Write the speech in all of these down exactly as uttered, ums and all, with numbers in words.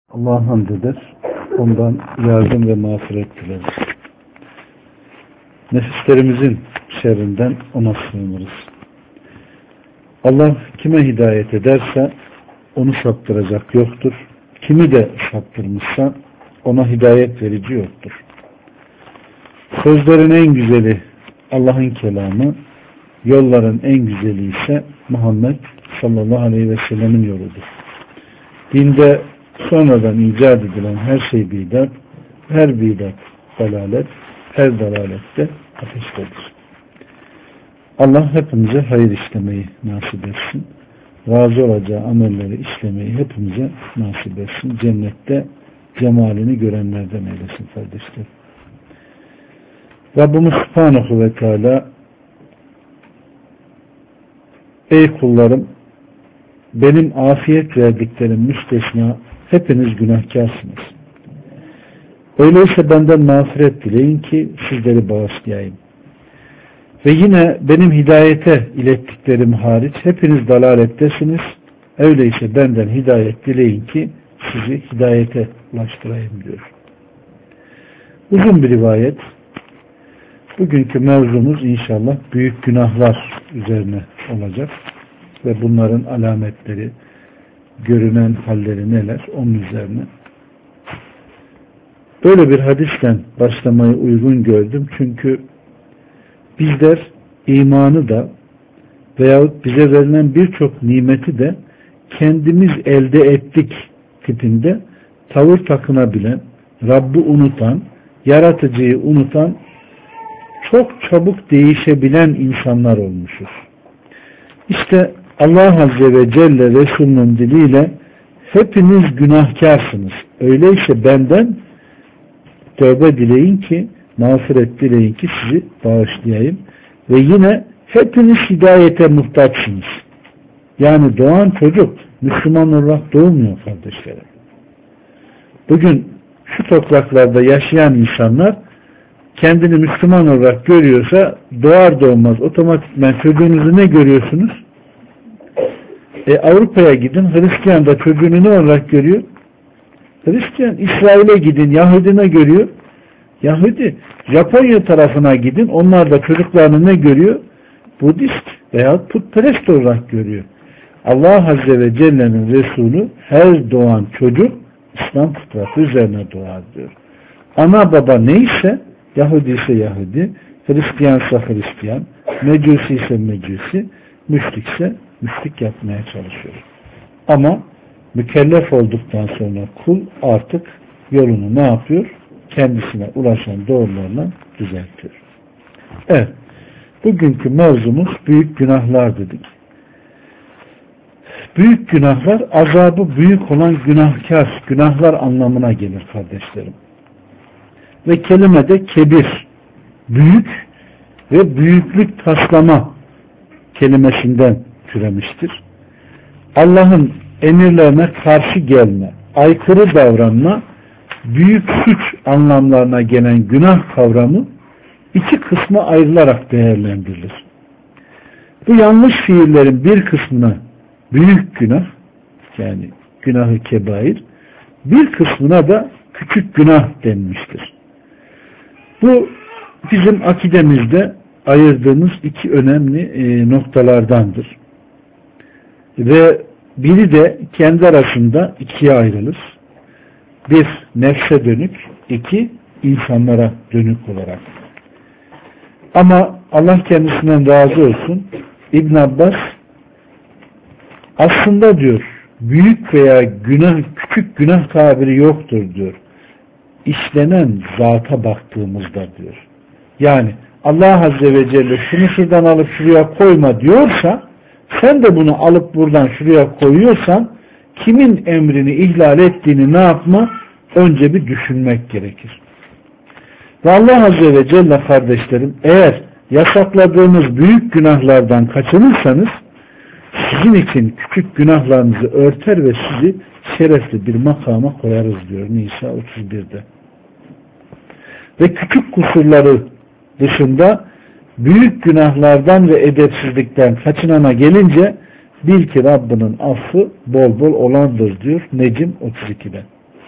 Allah'a hamd eder. Ondan yardım ve mağfiret dileriz. Nefislerimizin şerrinden ona sığınırız. Allah kime hidayet ederse onu saptıracak yoktur. Kimi de saptırmışsa ona hidayet verici yoktur. Sözlerin en güzeli Allah'ın kelamı, yolların en güzeli ise Muhammed sallallahu aleyhi ve sellemin yoludur. Dinde sonradan icat edilen her şey bidat, her bidat dalalet, her dalalette ateştedir. Allah hepimize hayır işlemeyi nasip etsin. Razı olacağı amelleri işlemeyi hepimize nasip etsin. Cennette cemalini görenlerden eylesin kardeşler. Rabbimiz Subhanahu ve Teala, ey kullarım, benim afiyet verdiklerim müstesna hepiniz günahkarsınız. Öyleyse benden mağfiret dileyin ki sizleri bağışlayayım. Ve yine benim hidayete ilettiklerim hariç hepiniz dalalettesiniz. Öyleyse benden hidayet dileyin ki sizi hidayete ulaştırayım diyor. Uzun bir rivayet. Bugünkü mevzumuz inşallah büyük günahlar üzerine olacak. Ve bunların alametleri, görünen halleri neler onun üzerine. Böyle bir hadisten başlamayı uygun gördüm. Çünkü bizler imanı da veyahut bize verilen birçok nimeti de kendimiz elde ettik tipinde tavır takınabilen, Rabb'i unutan, yaratıcıyı unutan, çok çabuk değişebilen insanlar olmuşuz. İşte Allah Azze ve Celle Resulünün diliyle hepiniz günahkarsınız. Öyleyse benden tövbe dileyin ki, mağfiret dileyin ki sizi bağışlayayım. Ve yine hepiniz hidayete muhtaçsınız. Yani doğan çocuk Müslüman olarak doğmuyor kardeşlerim. Bugün şu topraklarda yaşayan insanlar kendini Müslüman olarak görüyorsa doğar doğmaz otomatikman çocuğunuzu ne görüyorsunuz? E, Avrupa'ya gidin, Hristiyan da çocuğunu ne olarak görüyor? Hristiyan. İsrail'e gidin, Yahudi ne görüyor? Yahudi. Japonya tarafına gidin, onlar da çocuklarını ne görüyor? Budist veya putperest olarak görüyor. Allah Azze ve Celle'nin Resulü her doğan çocuk İslam fıtratı üzerine doğar diyor. Ana baba neyse, Yahudi ise Yahudi, Hristiyan ise Hristiyan, Mecusi ise Mecusi, müşrik ise müşrik yapmaya çalışıyor. Ama mükellef olduktan sonra kul artık yolunu ne yapıyor? Kendisine ulaşan doğrularla düzeltiyor. Evet. Bugünkü mevzumuz büyük günahlar dedik. Büyük günahlar azabı büyük olan günahkar, günahlar anlamına gelir kardeşlerim. Ve kelimede kebir, büyük ve büyüklük taslama kelimesinden türemiştir. Allah'ın emirlerine karşı gelme, aykırı davranma, büyük suç anlamlarına gelen günah kavramı iki kısma ayrılarak değerlendirilir. Bu yanlış fiillerin bir kısmına büyük günah, yani günahı kebair, bir kısmına da küçük günah denmiştir. Bu bizim akidemizde ayırdığımız iki önemli e, noktalardandır. Ve biri de kendi arasında ikiye ayrılır. Bir, nefse dönük, iki, insanlara dönük olarak. Ama Allah kendisinden razı olsun, İbn Abbas aslında diyor, büyük veya günah, küçük günah tabiri yoktur diyor. İşlenen zata baktığımızda diyor. Yani Allah Azze ve Celle şunu şuradan alıp şuraya koyma diyorsa, sen de bunu alıp buradan şuraya koyuyorsan, kimin emrini ihlal ettiğini ne yapma? Önce bir düşünmek gerekir. Ve Allah Azze ve Celle kardeşlerim, eğer yasakladığınız büyük günahlardan kaçınırsanız, sizin için küçük günahlarınızı örter ve sizi şerefli bir makama koyarız diyor Nisa otuz birde. Ve küçük kusurları dışında büyük günahlardan ve edepsizlikten kaçınana gelince bil ki Rabbinin affı bol bol olandır diyor Necim otuz ikide.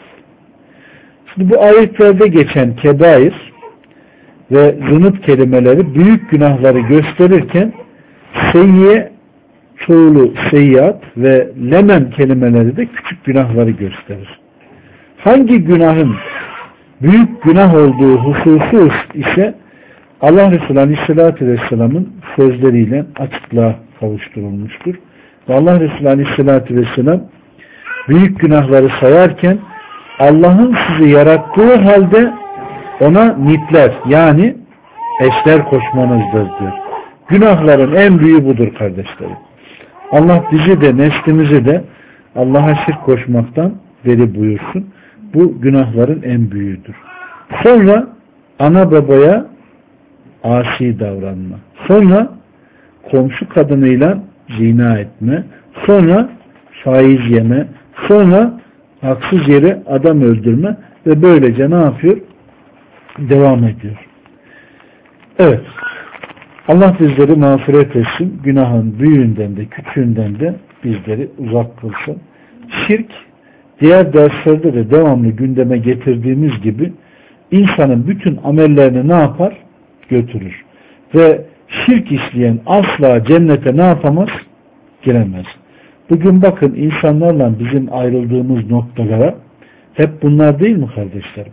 Şimdi bu ayetlerde geçen kebair ve zınıf kelimeleri büyük günahları gösterirken seyyiye çoğulu seyyiat ve lemem kelimeleri de küçük günahları gösterir. Hangi günahın büyük günah olduğu hususu ise Allah Resulü Aleyhisselatü Vesselam'ın sözleriyle açıklığa kavuşturulmuştur. Ve Allah Resulü Aleyhisselatü Vesselam büyük günahları sayarken Allah'ın sizi yarattığı halde ona nitler yani eşler koşmanızdır diyor. Günahların en büyüğü budur kardeşlerim. Allah bizi de neslimizi de Allah'a şirk koşmaktan beri buyursun. Bu günahların en büyüğüdür. Sonra ana babaya asi davranma. Sonra komşu kadınıyla zina etme. Sonra faiz yeme. Sonra haksız yere adam öldürme ve böylece ne yapıyor? Devam ediyor. Evet. Allah bizleri mağfiret etsin. Günahın büyüğünden de küçüğünden de bizleri uzak kılsın. Şirk diğer derslerde de devamlı gündeme getirdiğimiz gibi insanın bütün amellerini ne yapar? Götürür. Ve şirk işleyen asla cennete ne yapamaz? Giremez. Bugün bakın insanlarla bizim ayrıldığımız noktalara hep bunlar değil mi kardeşlerim?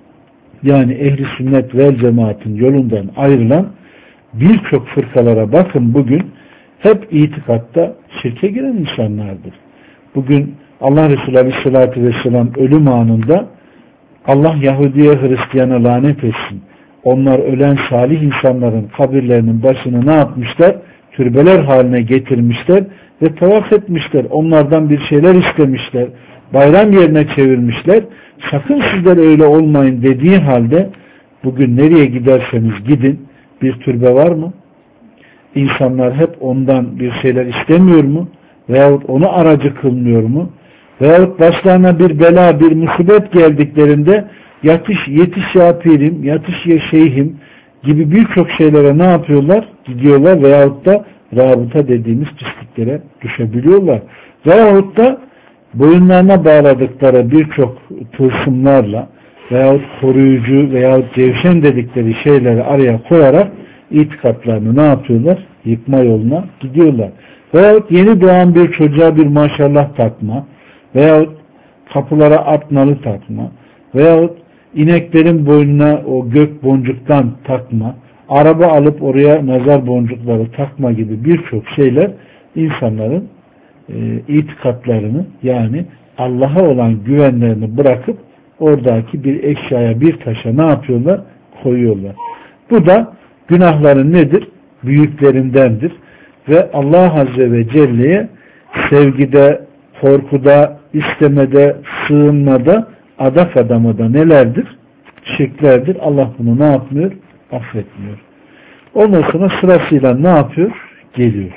Yani ehli sünnet vel cemaatin yolundan ayrılan birçok fırkalara bakın bugün hep itikatta şirke giren insanlardır. Bugün Allah Resulü Aleyhisselatü Vesselam ölüm anında Allah Yahudi'ye Hristiyan'a lanet etsin. Onlar ölen salih insanların kabirlerinin başını ne yapmışlar? Türbeler haline getirmişler ve tavaf etmişler. Onlardan bir şeyler istemişler. Bayram yerine çevirmişler. Sakın sizler öyle olmayın dediği halde bugün nereye giderseniz gidin bir türbe var mı? İnsanlar hep ondan bir şeyler istemiyor mu? Veyahut onu aracı kılmıyor mu? Veyahut başlarına bir bela, bir musibet geldiklerinde yatış, yetiş ya pirim, yatış ya şeyhim gibi birçok şeylere ne yapıyorlar? Gidiyorlar veyahut da rabıta dediğimiz pisliklere düşebiliyorlar. Veyahut da boyunlarına bağladıkları birçok tılsımlarla veyahut koruyucu veyahut cevşen dedikleri şeyleri araya koyarak itikatlarını ne yapıyorlar? Yıkma yoluna gidiyorlar. Veyahut yeni doğan bir çocuğa bir maşallah takma veyahut kapılara at nalı takma veyahut ineklerin boynuna o gök boncuktan takma, araba alıp oraya nazar boncukları takma gibi birçok şeyler insanların e, itikatlarını yani Allah'a olan güvenlerini bırakıp oradaki bir eşyaya bir taşa ne yapıyorlar? Koyuyorlar. Bu da günahların nedir? Büyüklerindendir. Ve Allah Azze ve Celle'ye sevgide, korkuda, istemede, sığınmada, adak adamada nelerdir? Şirklerdir. Allah bunu ne yapmıyor? Affetmiyor. Ondan sonra sırasıyla ne yapıyor? Geliyor.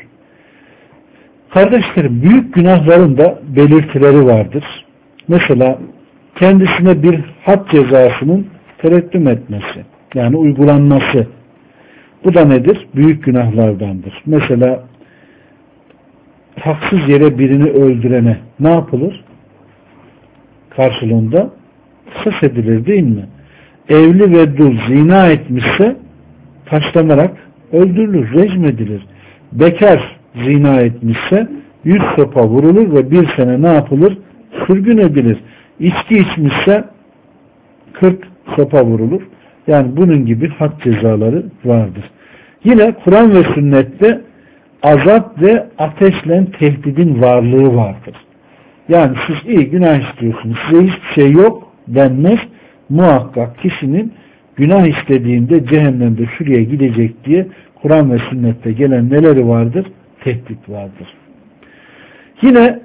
Kardeşlerim, büyük günahların da belirtileri vardır. Mesela kendisine bir had cezasının tereddüm etmesi. Yani uygulanması. Bu da nedir? Büyük günahlardandır. Mesela haksız yere birini öldürene ne yapılır? Karşılığında kısas edilir değil mi? Evli ve dul zina etmişse taşlanarak öldürülür, rejim edilir. Bekar zina etmişse yüz sopa vurulur ve bir sene ne yapılır? Sürgün edilir. İçki içmişse kırk sopa vurulur. Yani bunun gibi had cezaları vardır. Yine Kur'an ve sünnette azap ve ateşle tehdidin varlığı vardır. Yani siz iyi günah işliyorsunuz, size hiçbir şey yok denmez. Muhakkak kişinin günah işlediğinde cehennemde şuraya gidecek diye Kur'an ve sünnette gelen neleri vardır? Tehdit vardır. Yine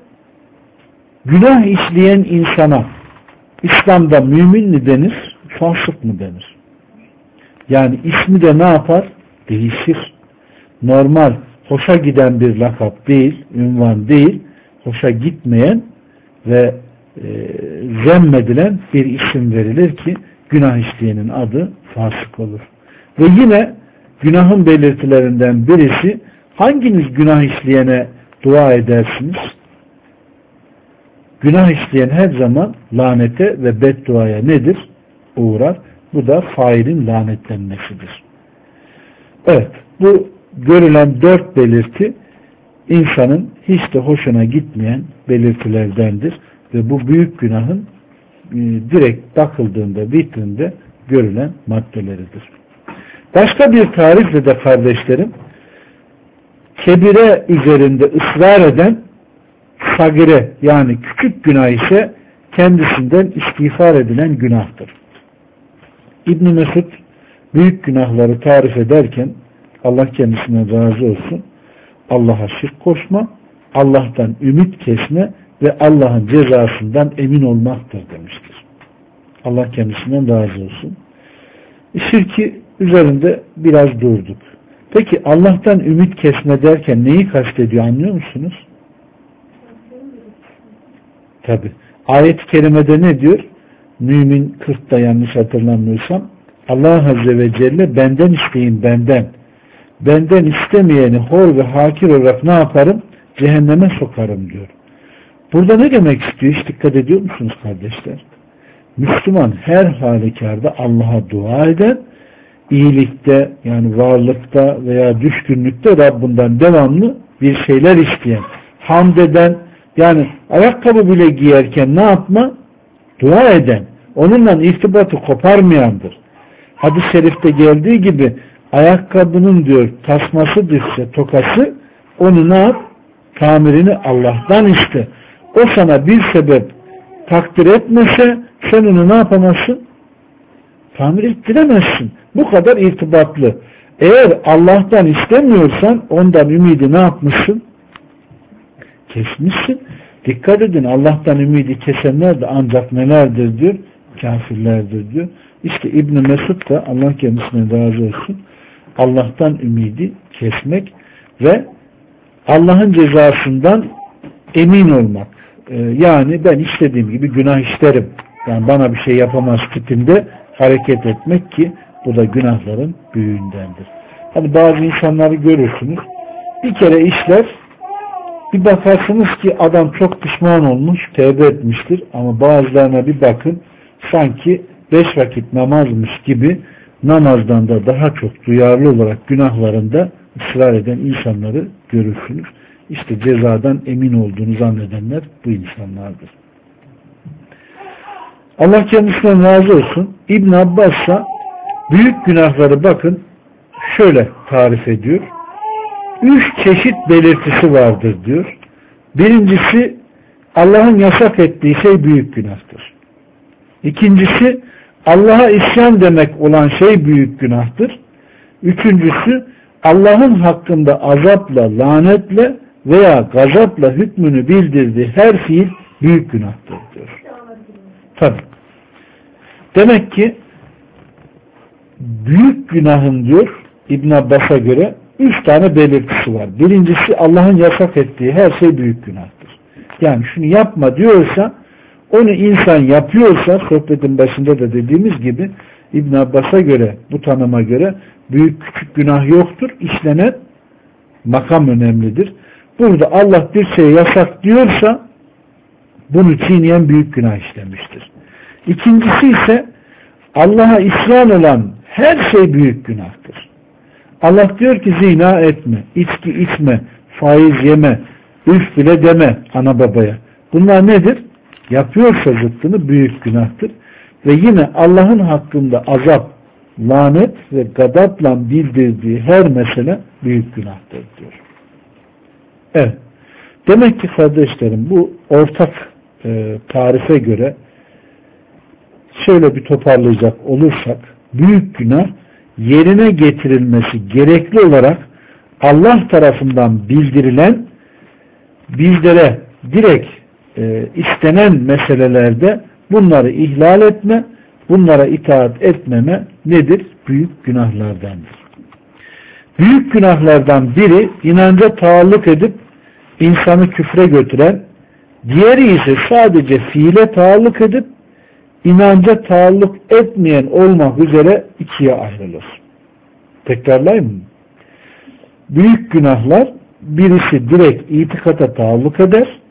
günah işleyen insana İslam'da mümin mi denir, fasık mı denir? Yani ismi de ne yapar? Değişir. Normal, hoşa giden bir lakap değil, ünvan değil, hoşa gitmeyen ve e, zemmedilen bir isim verilir ki günah işleyenin adı fasık olur. Ve yine günahın belirtilerinden birisi hanginiz günah işleyene dua edersiniz? Günah işleyen her zaman lanete ve bedduaya nedir? Uğrar. Bu da failin lanetlenmesidir. Evet, bu görülen dört belirti insanın hiç de hoşuna gitmeyen belirtilerdendir ve bu büyük günahın e, direkt bakıldığında vitrinde görülen maddeleridir. Başka bir tarifle de kardeşlerim, kebire üzerinde ısrar eden sagire, yani küçük günah ise kendisinden istiğfar edilen günahtır. İbn Mesud büyük günahları tarif ederken, Allah kendisinden razı olsun, Allah'a şirk koşma, Allah'tan ümit kesme ve Allah'ın cezasından emin olmaktır demiştir. Allah kendisinden razı olsun. Şirki üzerinde biraz durduk. Peki Allah'tan ümit kesme derken neyi kastediyor, anlıyor musunuz? Tabi. Ayet-i kerimede ne diyor? Mümin kırkta yanlış hatırlamıyorsam, Allah Azze ve Celle benden isteyin benden. Benden istemeyeni hor ve hakir olarak ne yaparım? Cehenneme sokarım diyor. Burada ne demek istiyor? Hiç dikkat ediyor musunuz kardeşler? Müslüman her halükarda Allah'a dua eden, iyilikte yani varlıkta veya düşkünlükte Rabbinden devamlı bir şeyler isteyen, hamd eden, yani ayakkabı bile giyerken ne yapma? Dua eden, onunla irtibatı koparmayandır. Hadis-i şerifte geldiği gibi ayakkabının diyor tasması düşse tokası, onu ne yap? Tamirini Allah'tan iste. O sana bir sebep takdir etmese sen onu ne yapamazsın? Tamir ettiremezsin. Bu kadar irtibatlı. Eğer Allah'tan istemiyorsan ondan ümidi ne yapmışsın? Kesmişsin. Dikkat edin, Allah'tan ümidi kesenler de ancak nelerdir diyor? Kafirlerdir diyor. İşte İbn Mesud da Allah kendisine razı olsun, Allah'tan ümidi kesmek ve Allah'ın cezasından emin olmak. Ee, yani ben istediğim gibi günah işlerim, yani bana bir şey yapamaz tipinde hareket etmek ki bu da günahların büyüğündendir. Hani bazı insanları görürsünüz, bir kere işler, bir bakarsınız ki adam çok pişman olmuş, tevbe etmiştir, ama bazılarına bir bakın sanki beş vakit namazmış gibi namazdan da daha çok duyarlı olarak günahlarında ısrar eden insanları görürsünüz. İşte cezadan emin olduğunu zannedenler bu insanlardır. Allah kendisinden razı olsun. İbn Abbas ise büyük günahları bakın şöyle tarif ediyor. Üç çeşit belirtisi vardır diyor. Birincisi, Allah'ın yasak ettiği şey büyük günahtır. İkincisi, Allah'a isyan demek olan şey büyük günahtır. Üçüncüsü, Allah'ın hakkında azapla, lanetle veya gazapla hükmünü bildirdiği her fiil büyük günahtır diyor. Tabii. Demek ki büyük günahın diyor İbn Abbas'a göre üç tane belirtisi var. Birincisi, Allah'ın yasak ettiği her şey büyük günahtır. Yani şunu yapma diyorsa, onu insan yapıyorsa, sohbetin başında da dediğimiz gibi İbn Abbas'a göre, bu tanıma göre büyük küçük günah yoktur. İşlenen makam önemlidir. Burada Allah bir şey yasak diyorsa bunu çiğneyen büyük günah işlemiştir. İkincisi ise Allah'a isyan olan her şey büyük günahtır. Allah diyor ki zina etme, içki içme, faiz yeme, üf bile deme ana babaya. Bunlar nedir? Yapıyorsa zıttını büyük günahtır. Ve yine Allah'ın hakkında azap, lanet ve gadapla bildirdiği her mesele büyük günahtır diyor. Evet. Demek ki kardeşlerim, bu ortak e, tarife göre şöyle bir toparlayacak olursak, büyük günah yerine getirilmesi gerekli olarak Allah tarafından bildirilen, bizlere direkt e, istenen meselelerde bunları ihlal etme, bunlara itaat etmeme nedir? Büyük günahlardandır. Büyük günahlardan biri inanca taalluk edip insanı küfre götüren, diğeri ise sadece fiile taalluk edip inanca taalluk etmeyen olmak üzere ikiye ayrılır. Tekrarlayayım mı? Büyük günahlar, birisi direkt itikata taalluk eder,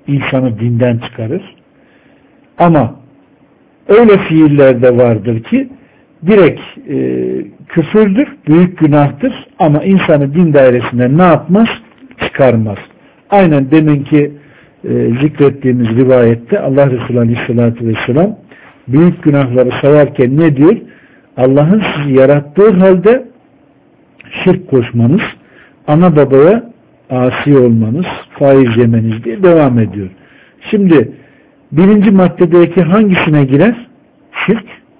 insanı dinden çıkarır. Ama öyle fiiller de vardır ki direkt e, küfürdür, büyük günahtır ama insanı din dairesinden ne yapmaz? Çıkarmaz. Aynen deminki e, zikrettiğimiz rivayette Allah Resulü Aleyhisselatü Vesselam büyük günahları sayarken ne diyor? Allah'ın sizi yarattığı halde şirk koşmanız, ana babaya asi olmanız, faiz yemeniz diye devam ediyor. Şimdi birinci maddedeki hangisine girer? Şirk.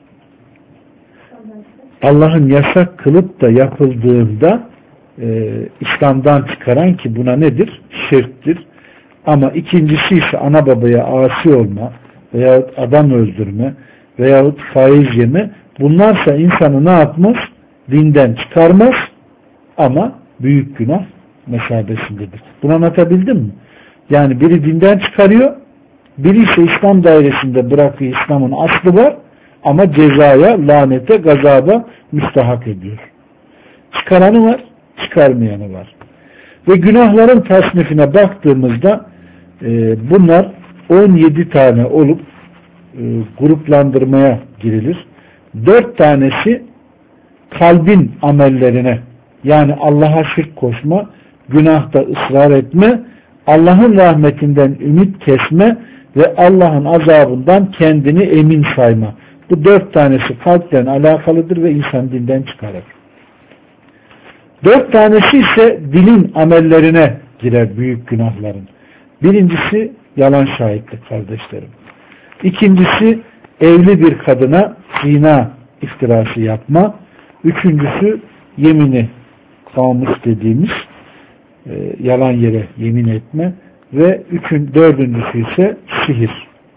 Allah'ın yasak kılıp da yapıldığında e, İslam'dan çıkaran ki buna nedir? Şirktir. Ama ikincisi ise ana babaya asi olma veyahut adam öldürme veyahut faiz yeme, bunlarsa insanı ne yapmaz? Dinden çıkarmaz ama büyük günah mesabesindedir. Bunu anlatabildim mi? Yani biri dinden çıkarıyor, biri ise İslam dairesinde bırakıyor, İslam'ın aslı var ama cezaya, lanete, gazaba müstahak ediyor. Çıkaranı var, çıkarmayanı var. Ve günahların tasnifine baktığımızda e, bunlar on yedi tane olup e, gruplandırmaya girilir. dört tanesi kalbin amellerine, yani Allah'a şirk koşma, günahta ısrar etme, Allah'ın rahmetinden ümit kesme ve Allah'ın azabından kendini emin sayma. Bu dört tanesi kalpten alakalıdır ve insan dinden çıkarır. Dört tanesi ise dilin amellerine girer büyük günahların. Birincisi yalan şahitlik kardeşlerim. İkincisi evli bir kadına zina iftirası yapma. Üçüncüsü yemini kamus dediğimiz e, yalan yere yemin etme ve üçün, dördüncüsü ise sihir.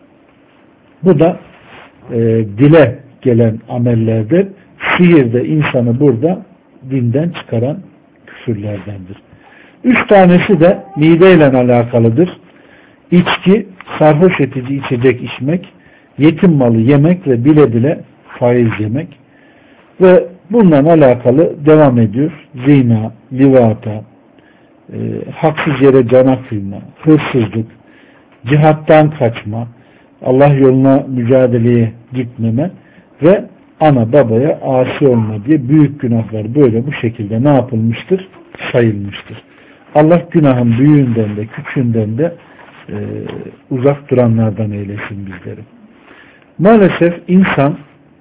Bu da e, dile gelen amellerdir. Sihir de insanı burada dinden çıkaran küfürlerdendir. Üç tanesi de mideyle alakalıdır. İçki, sarhoş edici içecek içmek, yetim malı yemek ve bile bile faiz yemek ve bununla alakalı devam ediyor. Zina, livata, e, haksız yere cana kıyma, hırsızlık, cihattan kaçma, Allah yoluna mücadeleye gitmeme ve ana babaya asi olma diye büyük günahlar böyle bu şekilde ne yapılmıştır? Sayılmıştır. Allah günahın büyüğünden de küçüğünden de e, uzak duranlardan eylesin bizleri. Maalesef insan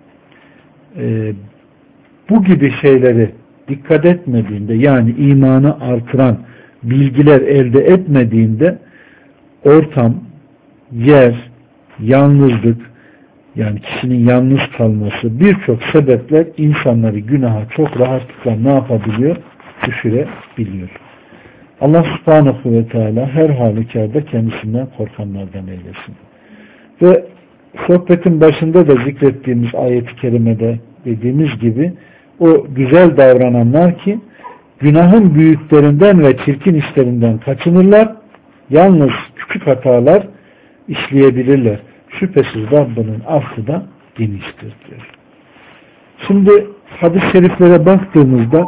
e, bu gibi şeyleri dikkat etmediğinde, yani imanı artıran bilgiler elde etmediğinde ortam, yer, yalnızlık, yani kişinin yalnız kalması, birçok sebepler insanları günaha çok rahatlıkla ne yapabiliyor? Düşürebiliyor. Allah subhanahu ve teala her halükarda kendisinden korkanlardan eylesin. Ve sohbetin başında da zikrettiğimiz ayet-i kerimede dediğimiz gibi o güzel davrananlar ki günahın büyüklerinden ve çirkin işlerinden kaçınırlar, yalnız küçük hatalar işleyebilirler. Şüphesiz Rabbinin affı da geniştir diyor. Şimdi hadis-i şeriflere baktığımızda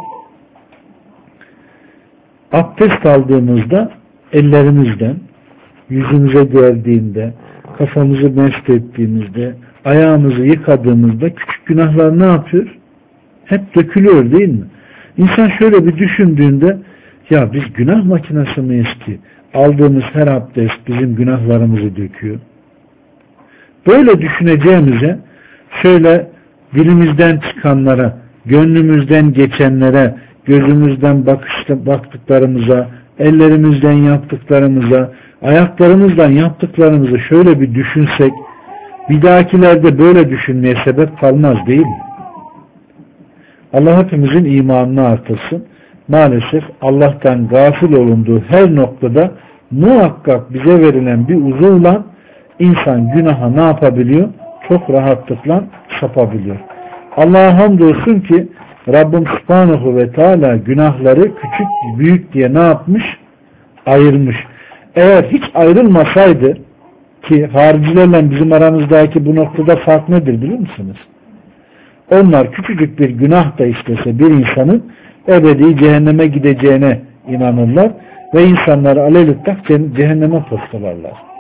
abdest aldığımızda ellerimizden, yüzümüze geldiğinde, kafamızı mesth ettiğimizde, ayağımızı yıkadığımızda küçük günahlar ne yapıyor? Hep dökülüyor değil mi? İnsan şöyle bir düşündüğünde, ya biz günah makinesi miyiz ki aldığımız her abdest bizim günahlarımızı döküyor? Böyle düşüneceğimize şöyle dilimizden çıkanlara, gönlümüzden geçenlere, gözümüzden bakışta, baktıklarımıza, ellerimizden yaptıklarımıza, ayaklarımızdan yaptıklarımızı şöyle bir düşünsek, bir dahakilerde böyle düşünmeye sebep kalmaz değil mi? Allah hepimizin imanını artırsın. Maalesef Allah'tan gafil olunduğu her noktada muhakkak bize verilen bir uzuvla insan günaha ne yapabiliyor? Çok rahatlıkla sapabiliyor. Allah'a hamdolsun ki Rabbim Subhanahu ve Teala günahları küçük büyük diye ne yapmış? Ayırmış. Eğer hiç ayrılmasaydı, ki haricilerle bizim aramızdaki bu noktada fark nedir biliyor musunuz? Onlar küçücük bir günah da işlese bir insanın ebedi cehenneme gideceğine inanırlar ve insanları alelüttak cehenneme postalarlar.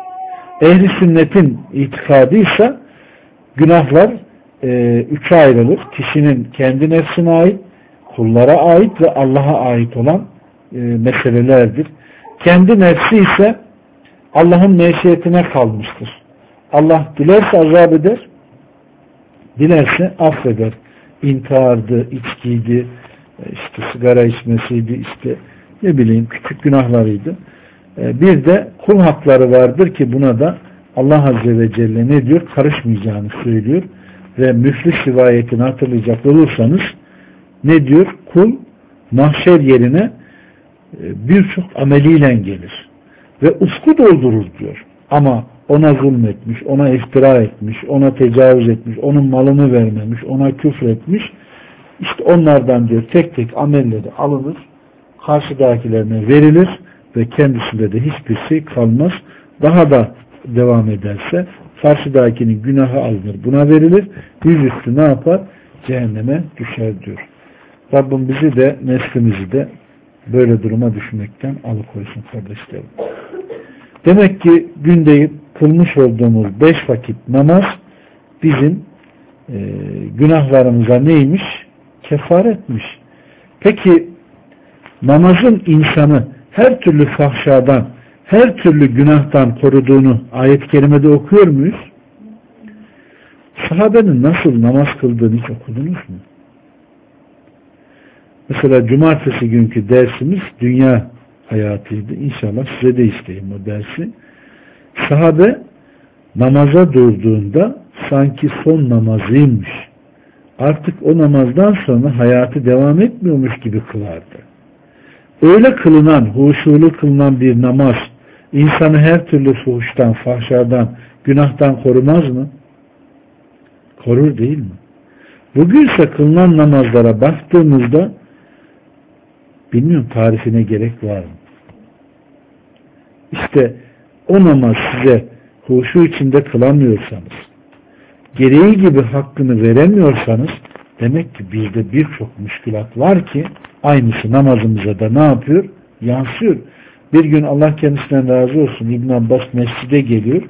Ehli sünnetin itikadıysa günahlar e, üçe ayrılır. Kişinin kendi nefsine ait, kullara ait ve Allah'a ait olan e, meselelerdir. Kendi nefsi ise Allah'ın meşiyetine kalmıştır. Allah dilerse azap eder, dilerse affeder. İntihardı, içkiydi, işte sigara içmesiydi, işte ne bileyim küçük günahlarıydı. Bir de kul hakları vardır ki buna da Allah Azze ve Celle ne diyor? Karışmayacağını söylüyor. Ve müflis rivayetini hatırlayacak olursanız ne diyor? Kul mahşer yerine birçok ameliyle gelir. Ve ufku doldurur diyor. Ama ona zulmetmiş, ona iftira etmiş, ona tecavüz etmiş, onun malını vermemiş, ona küfretmiş. İşte onlardan diyor tek tek amelleri alınır, karşıdakilerine verilir ve kendisinde de hiçbir şey kalmaz. Daha da devam ederse karşıdakinin günahı alınır, buna verilir. Yüzüstü ne yapar? Cehenneme düşer diyor. Rabbim bizi de neslimizi de böyle duruma düşmekten alıkoysun kardeşlerim. Demek ki günde kılmış olduğumuz beş vakit namaz bizim e, günahlarımıza neymiş? Kefaretmiş. Peki namazın insanı her türlü fahşadan, her türlü günahtan koruduğunu ayet-i kerimede okuyor muyuz? Sahabenin nasıl namaz kıldığını hiç okudunuz mu? Mesela cumartesi günkü dersimiz dünya hayatıydı. İnşallah size de isteyeyim o dersi. Sahabe namaza durduğunda sanki son namazıymış. Artık o namazdan sonra hayatı devam etmiyormuş gibi kılardı. Öyle kılınan, huşulu kılınan bir namaz insanı her türlü fuhuştan, fahşadan, günahtan korumaz mı? Korur değil mi? Bugünse kılınan namazlara baktığımızda bilmiyorum tarifine gerek var mı? İşte o namaz size huşu içinde kılamıyorsanız, gereği gibi hakkını veremiyorsanız demek ki bizde birçok müşkülat var ki aynısı namazımıza da ne yapıyor? Yansıyor. Bir gün Allah kendisinden razı olsun İbn Abbas mescide geliyor.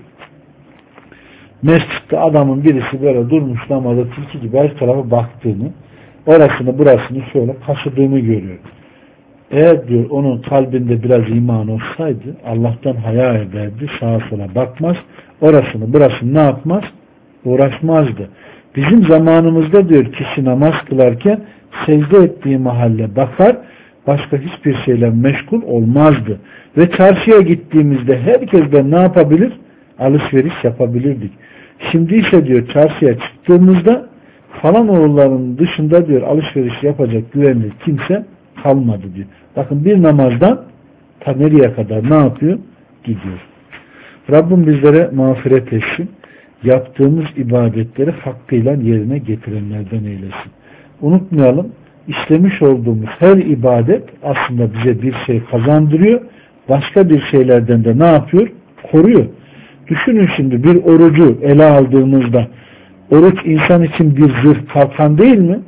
Mescitte adamın birisi böyle durmuş namaza tilki gibi her tarafa baktığını, orasını burasını şöyle kaşıdığını görüyor. Eğer diyor onun kalbinde biraz iman olsaydı Allah'tan haya ederdi, sağa sola bakmaz, orasını burasını ne yapmaz? Uğraşmazdı. Bizim zamanımızda diyor kişi namaz kılarken secde ettiği mahalle bakar, başka hiçbir şeyle meşgul olmazdı. Ve çarşıya gittiğimizde herkesten ne yapabilir? Alışveriş yapabilirdik. Şimdi ise diyor çarşıya çıktığımızda falan oğulların dışında diyor alışveriş yapacak güvenilir kimse kalmadı diyor. Bakın bir namazdan ta nereye kadar ne yapıyor? Gidiyor. Rabbim bizlere mağfiret etsin. Yaptığımız ibadetleri hakkıyla yerine getirenlerden eylesin. Unutmayalım, işlemiş olduğumuz her ibadet aslında bize bir şey kazandırıyor. Başka bir şeylerden de ne yapıyor? Koruyor. Düşünün şimdi bir orucu ele aldığımızda oruç insan için bir zırh kalkan değil mi?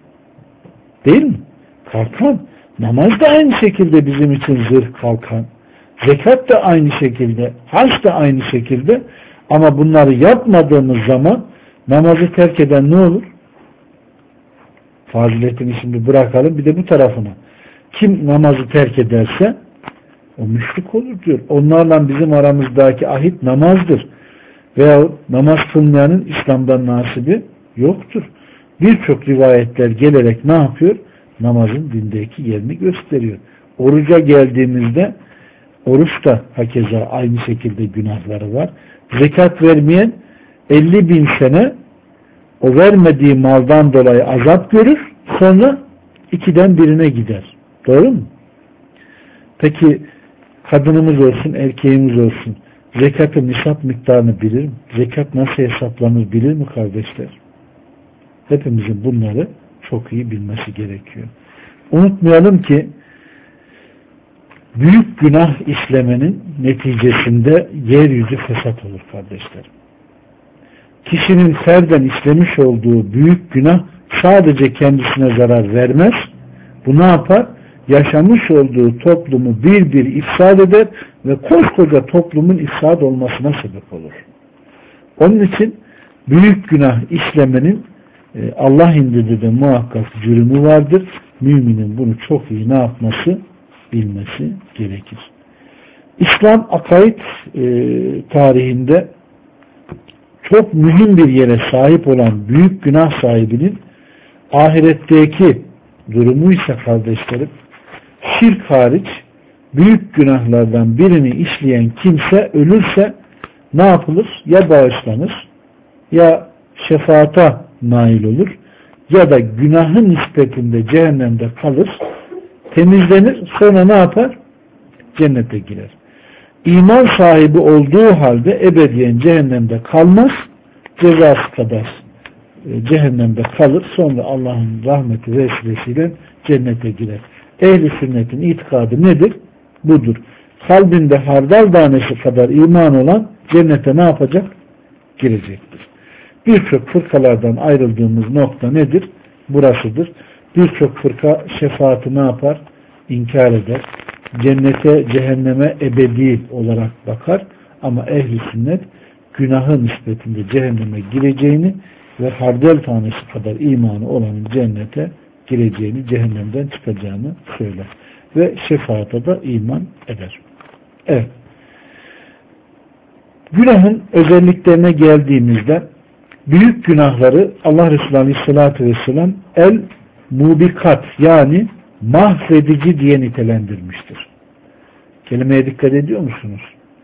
Değil mi? Kalkan. Namaz da aynı şekilde bizim için zırh kalkan. Zekat da aynı şekilde. Hac da aynı şekilde. Ama bunları yapmadığımız zaman namazı terk eden ne olur? Faziletini şimdi bırakalım bir de bu tarafına. Kim namazı terk ederse o müşrik olur diyor. Onlarla bizim aramızdaki ahit namazdır. Veya namaz kılmayanın İslam'dan nasibi yoktur. Birçok rivayetler gelerek ne yapıyor? Namazın dindeki yerini gösteriyor. Oruca geldiğimizde oruç da hakeza aynı şekilde günahları var. Zekat vermeyen elli bin sene o vermediği maldan dolayı azap görür, sonra ikiden birine gider. Doğru mu? Peki kadınımız olsun, erkeğimiz olsun zekatın nisap miktarını bilir mi? Zekat nasıl hesaplanır bilir mi kardeşler? Hepimizin bunları çok iyi bilmesi gerekiyor. Unutmayalım ki büyük günah işlemenin neticesinde yeryüzü fesat olur kardeşlerim. Kişinin ferden işlemiş olduğu büyük günah sadece kendisine zarar vermez. Bu ne yapar? yaşamış olduğu toplumu bir bir ifsad eder ve koskoca toplumun ifsad olmasına sebep olur. Onun için büyük günah işlemenin Allah indinde de muhakkak cürmü vardır. Müminin bunu çok iyi ne yapması, bilmesi gerekir. İslam akaid e, tarihinde çok mühim bir yere sahip olan büyük günah sahibinin ahiretteki durumu ise kardeşlerim, şirk hariç büyük günahlardan birini işleyen kimse ölürse ne yapılır? Ya bağışlanır, ya şefaata nail olur, ya da günahın nispetinde cehennemde kalır, temizlenir, sonra ne yapar? Cennete girer. İman sahibi olduğu halde ebediyen cehennemde kalmaz, cezası kadar cehennemde kalır, sonra Allah'ın rahmeti vesilesiyle cennete girer. Ehl-i sünnetin itikadı nedir? Budur. Kalbinde hardal tanesi kadar iman olan cennete ne yapacak? Girecektir. Birçok fırkalardan ayrıldığımız nokta nedir? Burasıdır. Birçok fırka şefaati ne yapar? İnkar eder. Cennete, cehenneme ebedi olarak bakar. Ama ehl-i sünnet günahın nispetinde cehenneme gireceğini ve hardal tanesi kadar imanı olanın cennete gireceğini, cehennemden çıkacağını söyler. Ve şefaata da iman eder. Evet. Günahın özelliklerine geldiğimizde büyük günahları Allah Resulü Aleyhisselatü Vesselam el mubikat yani mahvedici diye nitelendirmiştir. Kelimeye dikkat ediyor musunuz?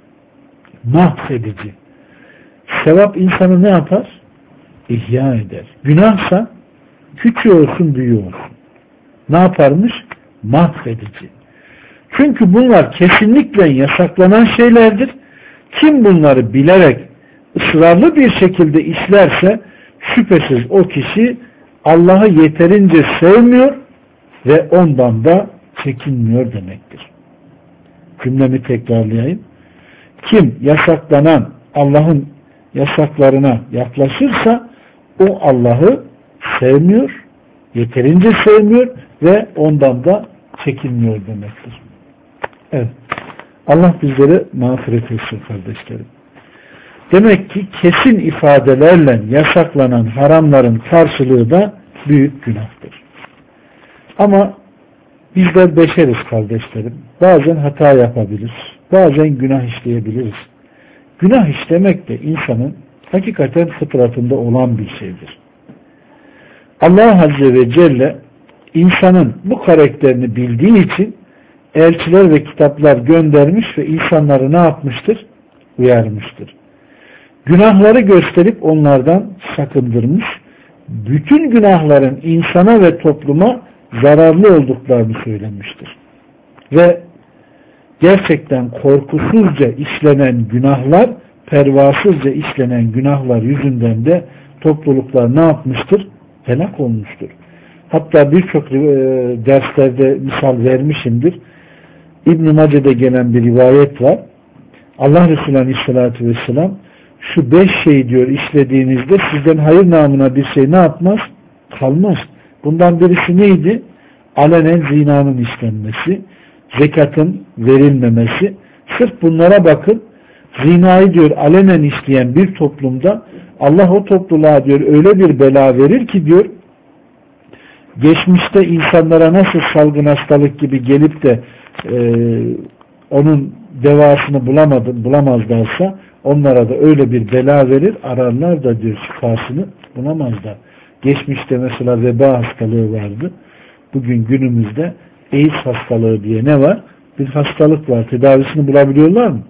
Mahvedici. Sevap insanı ne yapar? İhya eder. Günahsa küçüğü olsun büyüğü olsun. Ne yaparmış? Mahvedici. Çünkü bunlar kesinlikle yasaklanan şeylerdir. Kim bunları bilerek ısrarlı bir şekilde işlerse şüphesiz o kişi Allah'ı yeterince sevmiyor ve ondan da çekinmiyor demektir. Cümlemi tekrarlayayım. Kim yasaklanan Allah'ın yasaklarına yaklaşırsa o Allah'ı sevmiyor, yeterince sevmiyor ve ondan da çekinmiyor demektir. Evet. Allah bizlere mağfiret etsin kardeşlerim. Demek ki kesin ifadelerle yasaklanan haramların karşılığı da büyük günahtır. Ama bizler beşeriz kardeşlerim. Bazen hata yapabilir. Bazen günah işleyebiliriz. Günah işlemek de insanın hakikaten fıtratında olan bir şeydir. Allah Azze ve Celle insanın bu karakterini bildiği için elçiler ve kitaplar göndermiş ve insanları ne yapmıştır? Uyarmıştır. Günahları gösterip onlardan sakındırmış. Bütün günahların insana ve topluma zararlı olduklarını söylemiştir. Ve gerçekten korkusuzca işlenen günahlar, pervasızca işlenen günahlar yüzünden de topluluklar ne yapmıştır? Helak olmuştur. Hatta birçok e, derslerde misal vermişimdir. İbn-i Mace'de gelen bir rivayet var. Allah Resulü Aleyhisselatü Vesselam şu beş şey diyor işlediğinizde sizden hayır namına bir şey ne yapmaz? Kalmaz. Bundan birisi neydi? Alenen zinanın işlenmesi, zekatın verilmemesi. Sırf bunlara bakın. Zinayı diyor alenen işleyen bir toplumda Allah o topluluğa diyor öyle bir bela verir ki diyor geçmişte insanlara nasıl salgın hastalık gibi gelip de e, onun devasını bulamadı, bulamazlarsa onlara da öyle bir bela verir, ararlar da diyor şifasını bulamazlar. Geçmişte mesela veba hastalığı vardı. Bugün günümüzde AIDS hastalığı diye ne var? Bir hastalık var. Tedavisini bulabiliyorlar mı?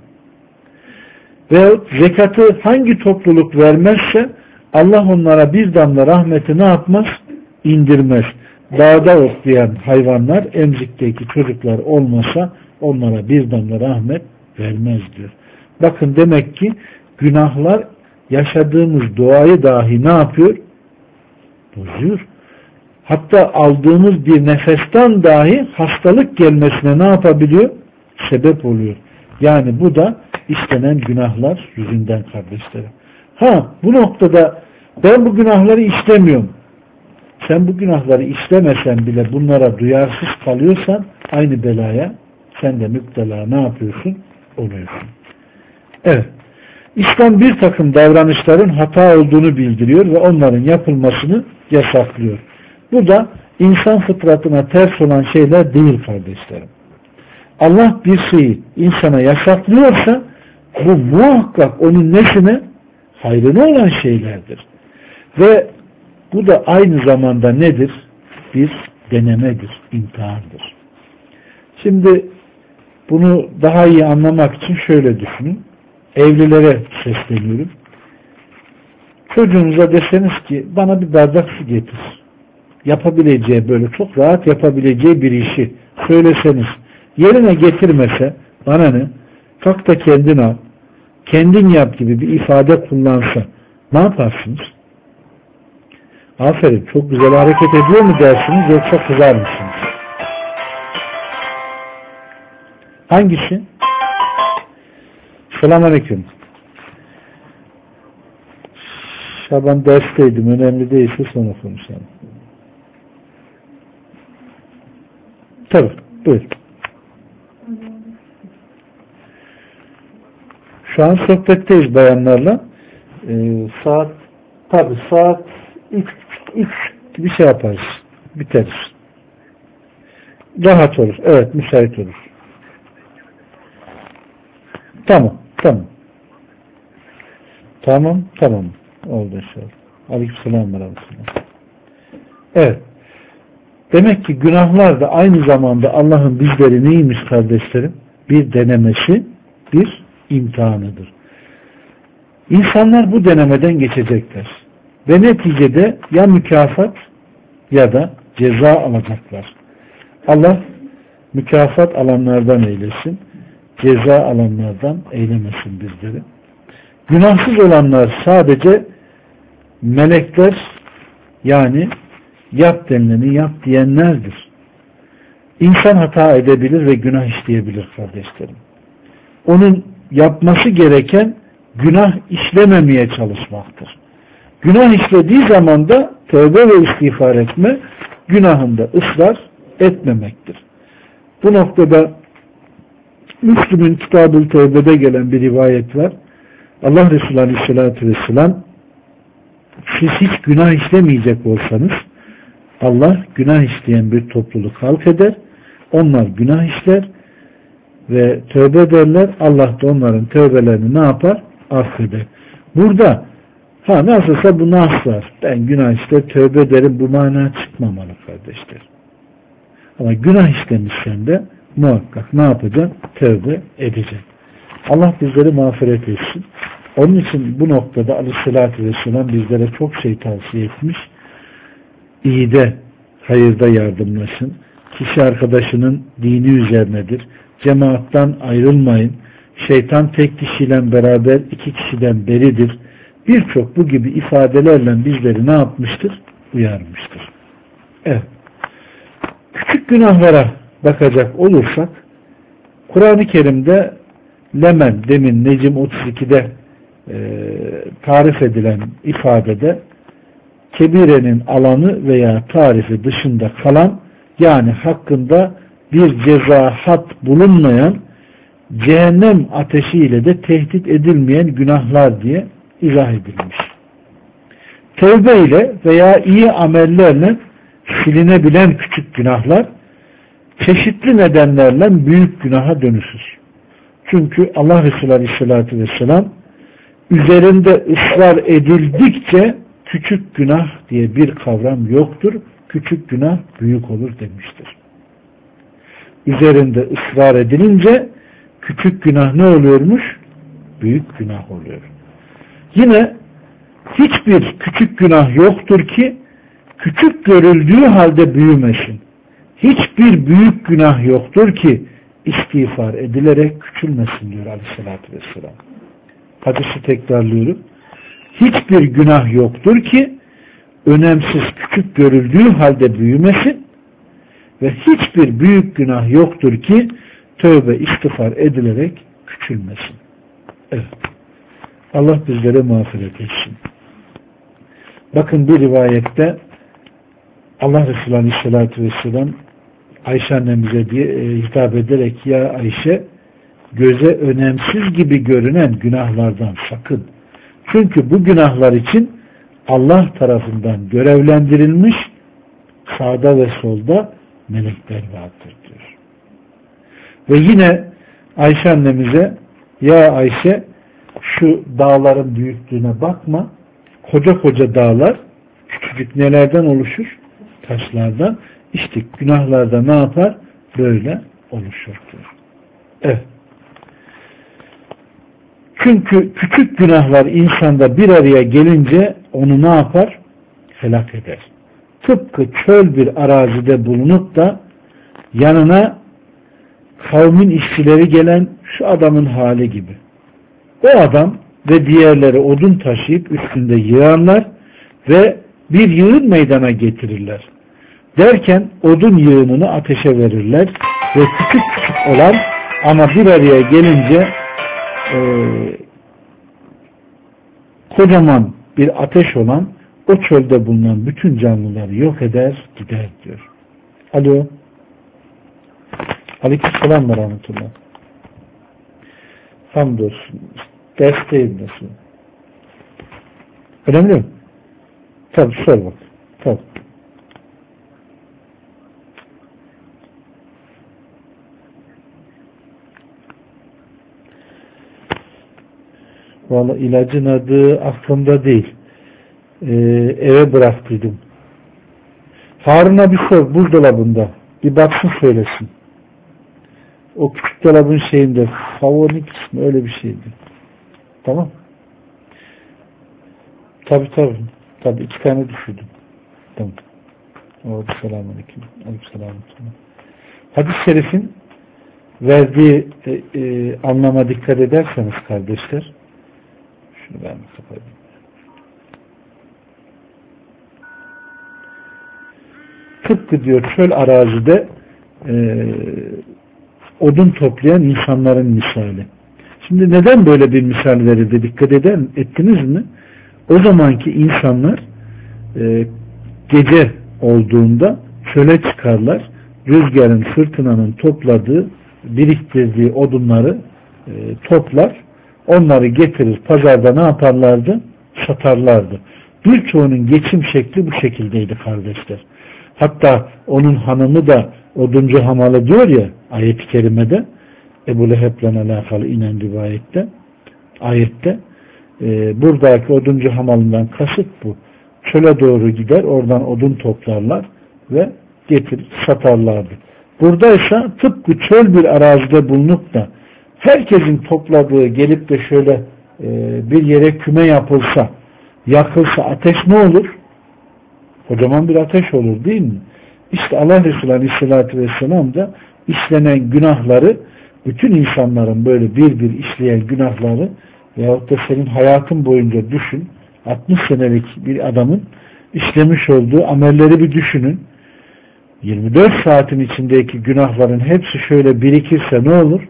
Veyahut zekatı hangi topluluk vermezse Allah onlara bir damla rahmeti ne yapmaz? İndirmez. Dağda otlayan hayvanlar, emzikteki çocuklar olmasa onlara bir damla rahmet vermez diyor. Bakın demek ki günahlar yaşadığımız doğayı dahi ne yapıyor? Bozuyor. Hatta aldığımız bir nefesten dahi hastalık gelmesine ne yapabiliyor? Sebep oluyor. Yani bu da işlenen günahlar yüzünden kardeşlerim. Ha bu noktada ben bu günahları işlemiyorum. sen bu günahları işlemesen bile bunlara duyarsız kalıyorsan aynı belaya sen de müptela ne yapıyorsun? Oluyorsun. Evet. İslam bir takım davranışların hata olduğunu bildiriyor ve onların yapılmasını yasaklıyor. Bu da insan fıtratına ters olan şeyler değil kardeşlerim. Allah bir şeyi insana yasaklıyorsa bu muhakkak onun nesine? Hayrına olan şeylerdir. Ve bu da aynı zamanda nedir? Bir denemedir, imtihandır. Şimdi bunu daha iyi anlamak için şöyle düşünün. Evlilere sesleniyorum. Çocuğunuza deseniz ki bana bir bardak su getir. Yapabileceği, böyle çok rahat yapabileceği bir işi söyleseniz, yerine getirmese bana ne? Kalk da kendin al, kendin yap gibi bir ifade kullansa ne yaparsınız? Aferin, çok güzel hareket ediyor mu dersiniz, yoksa kızar mısınız? Hangisi? Selamünaleyküm. Şaban dersteydim. Önemli değilse sonra konuşalım. Tabii. Buyur. Şu an sohbetteyiz bayanlarla. Ee, saat tabii saat üç, üç bir şey yaparız. Biteriz. Rahat olur. Evet, müsait olur. Tamam. Tamam. Tamam. Tamam. Oldu inşallah. Aleykümselam ve rahmetullah. Evet. Demek ki günahlar da aynı zamanda Allah'ın bizleri neymiş kardeşlerim? Bir denemesi, bir imtihanıdır. İnsanlar bu denemeden geçecekler. Ve neticede ya mükafat ya da ceza alacaklar. Allah mükafat alanlardan eylesin, ceza alanlardan eylemesin bizleri. Günahsız olanlar sadece melekler, yani yap denileni yap diyenlerdir. İnsan hata edebilir ve günah işleyebilir kardeşlerim. Onun yapması gereken günah işlememeye çalışmaktır. Günah işlediği zaman da tövbe ve istiğfar etme, günahında ısrar etmemektir. Bu noktada Müslüm'ün Kitab-ı Tevbe'de gelen bir rivayet var. Allah Resulü Aleyhisselatü Vesselam, siz hiç günah işlemeyecek olsanız Allah günah işleyen bir topluluk halk eder. Onlar günah işler ve tövbe ederler. Allah da onların tövbelerini ne yapar? Affeder. Burada ha nasılsa bu naslar. Ben günah işler tövbe ederim. Bu mana çıkmamalı kardeşler. Ama günah işlemişsen de muhakkak ne yapacaksın? Tövbe edeceksin. Allah bizleri mağfiret etsin. Onun için bu noktada Aleyhisselatü Vesselam bizlere çok şey tavsiye etmiş. İyide, hayırda yardımlaşın. Kişi arkadaşının dini üzerinedir. Cemaattan ayrılmayın. Şeytan tek kişiyle beraber iki kişiden beridir. Birçok bu gibi ifadelerle bizleri ne yapmıştır? Uyarmıştır. Evet. Küçük günahlara bakacak olursak, Kur'an-ı Kerim'de Lemen, demin Necim otuz ikide e, tarif edilen ifadede kebirenin alanı veya tarifi dışında kalan, yani hakkında bir ceza hat bulunmayan, cehennem ateşiyle de tehdit edilmeyen günahlar diye izah edilmiş. Tevbe ile veya iyi amellerle silinebilen küçük günahlar çeşitli nedenlerle büyük günaha dönüşür. Çünkü Allah Resulü Aleyhisselatü Vesselam üzerinde ısrar edildikçe küçük günah diye bir kavram yoktur. Küçük günah büyük olur demiştir. Üzerinde ısrar edilince küçük günah ne oluyormuş? Büyük günah oluyor. Yine hiçbir küçük günah yoktur ki küçük görüldüğü halde büyümesin. Hiçbir büyük günah yoktur ki istiğfar edilerek küçülmesin diyor Aleyhisselatü Vesselam. Hadisi tekrarlıyorum. Hiçbir günah yoktur ki önemsiz küçük görüldüğü halde büyümesin ve hiçbir büyük günah yoktur ki tövbe istiğfar edilerek küçülmesin. Evet. Allah bizlere mağfiret etsin. Bakın bir rivayette Allah Resulü Aleyhisselatü Vesselam Ayşe annemize diye, e, hitap ederek ya Ayşe, göze önemsiz gibi görünen günahlardan sakın. Çünkü bu günahlar için Allah tarafından görevlendirilmiş sağda ve solda melekler vardır diyor. Ve yine Ayşe annemize ya Ayşe, şu dağların büyüklüğüne bakma, koca koca dağlar küçücük nelerden oluşur? Taşlardan. İşte günahlarda ne yapar? Böyle oluşur diyor. Evet. Çünkü küçük günahlar insanda bir araya gelince onu ne yapar? Helak eder. Tıpkı çöl bir arazide bulunup da yanına kavmin işçileri gelen şu adamın hali gibi. O adam ve diğerleri odun taşıyıp üstünde yığarlar ve bir yığın meydana getirirler. Derken odun yığınını ateşe verirler ve küçük küçük olan ama bir araya gelince e, kocaman bir ateş olan o çölde bulunan bütün canlıları yok eder gider diyor. Alo. Aleykümselam ve rahmetullah. Hamdolsun. Dersteyim nasıl? Önemli mi? Tabii sor bak. Tabii. Vallahi ilacın adı aklımda değil. Ee, eve bıraktıydım. Harun'a bir sor buzdolabında. Bir baksın söylesin. O küçük dolabın şeyinde favori kısmı öyle bir şeydi. Tamam. Tabi tabi. Tabi iki tane düşürdüm. Tamam. Selamun aleyküm. Aleykümselam. Hadis-i şerifin verdiği e, e, anlama dikkat ederseniz kardeşler, şunu ben kapatayım. Tıpkı diyor çöl arazide e, odun toplayan insanların misali. Şimdi neden böyle bir misal verildi? Dikkat eder, ettiniz mi? O zamanki insanlar e, gece olduğunda çöle çıkarlar. Rüzgarın, fırtınanın topladığı, biriktirdiği odunları e, toplar. Onları getirir. Pazarda ne yaparlardı? Satarlardı. Birçoğunun geçim şekli bu şekildeydi kardeşler. Hatta onun hanımı da oduncu hamalı diyor ya ayet-i kerimede, Ebu Leheb'le alakalı inen rivayette, ayette e, buradaki oduncu hamalından kasıt bu. Çöle doğru gider, oradan odun toplarlar ve getirir satarlardı. Buradaysa tıpkı çöl bir arazide bulunup da herkesin topladığı gelip de şöyle e, bir yere küme yapılsa, yakılsa ateş ne olur? Kocaman bir ateş olur değil mi? İşte Allah Resulü Aleyhisselatü Vesselam da işlenen günahları, bütün insanların böyle bir bir işleyen günahları veyahut da senin hayatın boyunca düşün, altmış senelik bir adamın işlemiş olduğu amelleri bir düşünün. yirmi dört saatin içindeki günahların hepsi şöyle birikirse ne olur?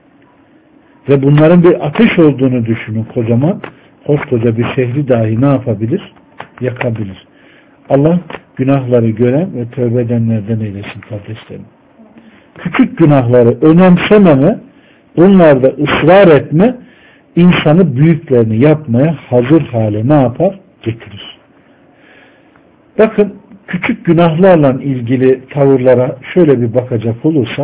Ve bunların bir ateş olduğunu düşünün kocaman. Koskoca bir şehri dahi ne yapabilir? Yakabilir. Allah günahları gören ve tövbe edenlerden eylesin kardeşlerim. Küçük günahları önemsememe, bunlarda ısrar etme, insanı büyüklerini yapmaya hazır hale ne yapar? Getirir. Bakın, küçük günahlarla ilgili tavırlara şöyle bir bakacak olursak,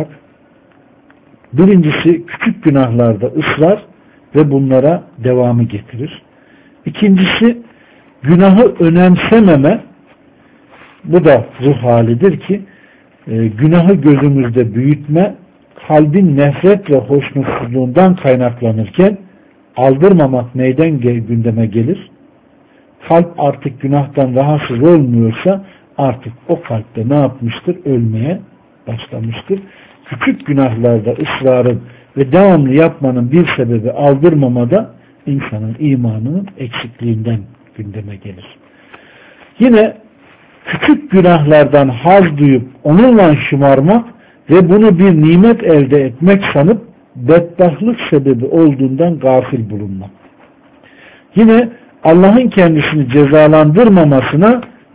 birincisi küçük günahlarda ısrar ve bunlara devamı getirir. İkincisi günahı önemsememe, bu da ruh halidir ki e, günahı gözümüzde büyütme, kalbin nefret ve hoşnutsuzluğundan kaynaklanırken aldırmamak neyden gündeme gelir? Kalp artık günahtan rahatsız olmuyorsa artık o kalpte ne yapmıştır? Ölmeye başlamıştır. Küçük günahlarda ısrarın ve devamlı yapmanın bir sebebi aldırmamada insanın imanının eksikliğinden gündeme gelir. Yine küçük günahlardan haz duyup onunla şımarmak ve bunu bir nimet elde etmek sanıp bedbahtlık sebebi olduğundan gafil bulunmak. Yine Allah'ın kendisini cezalandırmamasına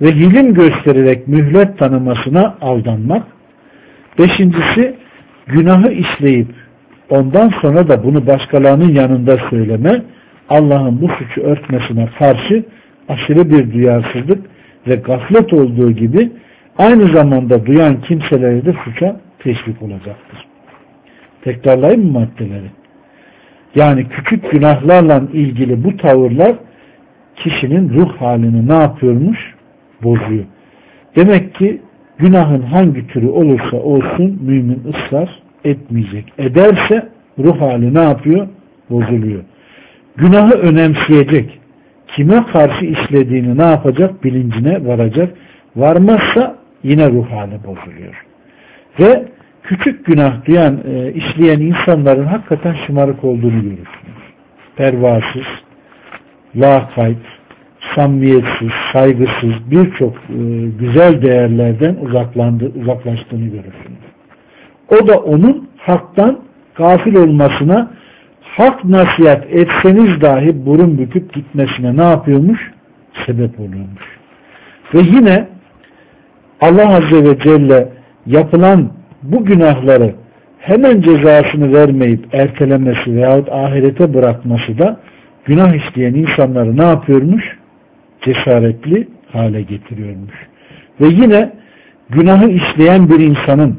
ve hilim göstererek mühlet tanımasına aldanmak. Beşincisi, günahı işleyip ondan sonra da bunu başkalarının yanında söyleme, Allah'ın bu suçu örtmesine karşı aşırı bir duyarsızlık ve gaflet olduğu gibi aynı zamanda duyan kimseleri de suça teşvik olacaktır. Tekrarlayayım mı maddeleri? Yani küçük günahlarla ilgili bu tavırlar kişinin ruh halini ne yapıyormuş? Bozuyor. Demek ki günahın hangi türü olursa olsun mümin ısrar etmeyecek. Ederse ruh hali ne yapıyor? Bozuluyor. Günahı önemseyecek. Kime karşı işlediğini ne yapacak? Bilincine varacak. Varmazsa yine ruh hali bozuluyor. Ve küçük günah duyan, e, işleyen insanların hakikaten şımarık olduğunu görürsünüz. Pervasız, lakayt, samimiyetsiz, saygısız, birçok e, güzel değerlerden uzaklandı, uzaklaştığını görürsünüz. O da onun haktan gafil olmasına, hak nasihat etseniz dahi burun büküp gitmesine ne yapıyormuş? Sebep oluyormuş. Ve yine Allah Azze ve Celle yapılan bu günahları hemen cezasını vermeyip ertelemesi veyahut ahirete bırakması da günah işleyen insanları ne yapıyormuş? Cesaretli hale getiriyormuş. Ve yine günahı işleyen bir insanın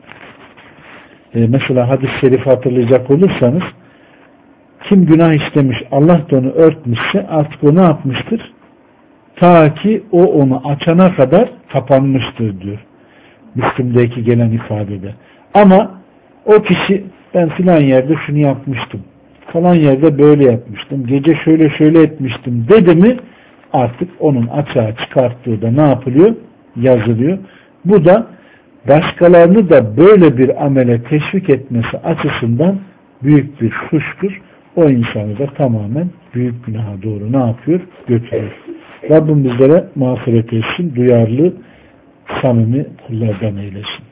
e, mesela hadis-i şerifi hatırlayacak olursanız, kim günah işlemiş, Allah da onu örtmüşse artık o ne yapmıştır? Ta ki o onu açana kadar kapanmıştır diyor. Müslüm'deki gelen ifadede. Ama o kişi ben filan yerde şunu yapmıştım, falan yerde böyle yapmıştım, gece şöyle şöyle etmiştim dedi mi artık onun açığa çıkarttığı da ne yapılıyor? Yazılıyor. Bu da başkalarını da böyle bir amele teşvik etmesi açısından büyük bir suçtur. O insanı da tamamen büyük günaha doğru ne yapıyor? Götürüyor. Rabbim bizlere mağfiret etsin, duyarlı, samimi kullardan eylesin.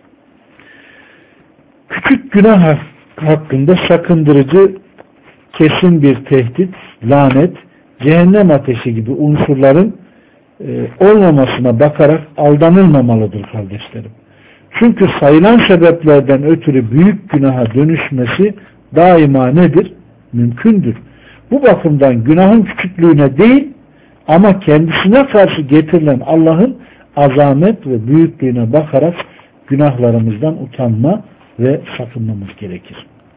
Küçük günah hakkında sakındırıcı kesin bir tehdit, lanet, cehennem ateşi gibi unsurların e, olmamasına bakarak aldanılmamalıdır kardeşlerim. Çünkü sayılan sebeplerden ötürü büyük günaha dönüşmesi daima nedir? Mümkündür. Bu bakımdan günahın küçüklüğüne değil ama kendisine karşı getirilen Allah'ın azamet ve büyüklüğüne bakarak günahlarımızdan utanma ve sakınmamız gerekir.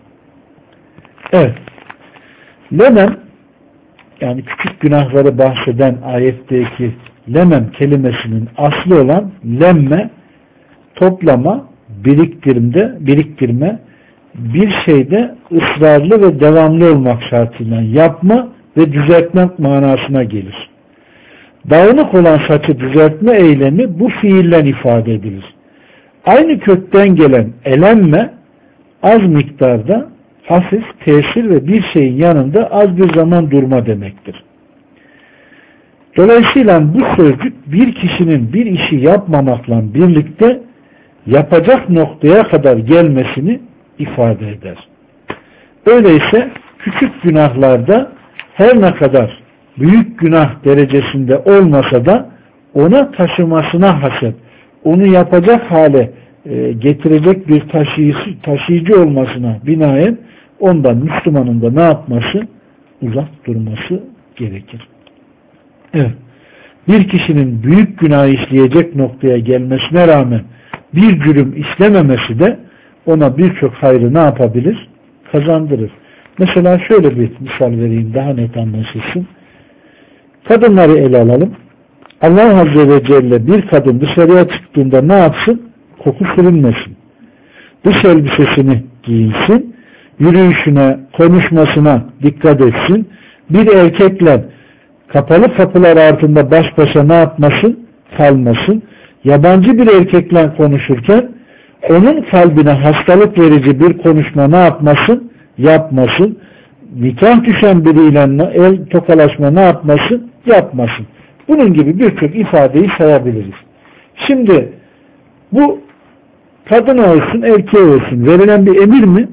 Evet. Lemem, yani küçük günahları bahseden ayetteki lemem kelimesinin aslı olan lemme, toplama, biriktirme, biriktirme, bir şeyde ısrarlı ve devamlı olmak şartıyla yapma ve düzeltmek manasına gelir. Dağınık olan saçı düzeltme eylemi bu fiille ifade edilir. Aynı kökten gelen elenme, az miktarda hafif tesir ve bir şeyin yanında az bir zaman durma demektir. Dolayısıyla bu sözcük bir kişinin bir işi yapmamakla birlikte yapacak noktaya kadar gelmesini ifade eder. Öyleyse küçük günahlarda her ne kadar büyük günah derecesinde olmasa da ona taşımasına hasep, onu yapacak hale e, getirecek bir taşıyıcı, taşıyıcı olmasına binaen ondan Müslümanın da ne yapması? Uzak durması gerekir. Evet. Bir kişinin büyük günah işleyecek noktaya gelmesine rağmen bir cürüm işlememesi de ona birçok hayrı ne yapabilir? Kazandırır. Mesela şöyle bir misal vereyim daha net anlaşılsın. Kadınları ele alalım. Allah Azze ve Celle bir kadın dışarıya çıktığında ne yapsın? Koku sürünmesin. Dış elbisesini giyinsin. Yürüyüşüne, konuşmasına dikkat etsin. Bir erkekle kapalı kapılar altında baş başa ne yapmasın? Kalmasın. Yabancı bir erkekle konuşurken onun kalbine hastalık verici bir konuşma ne yapmasın? Yapmasın. Nikah düşen biriyle el tokalaşma ne yapmasın? Yapmasın. Bunun gibi birçok ifadeyi sayabiliriz. Şimdi bu kadın olsun erkeğe olsun verilen bir emir mi?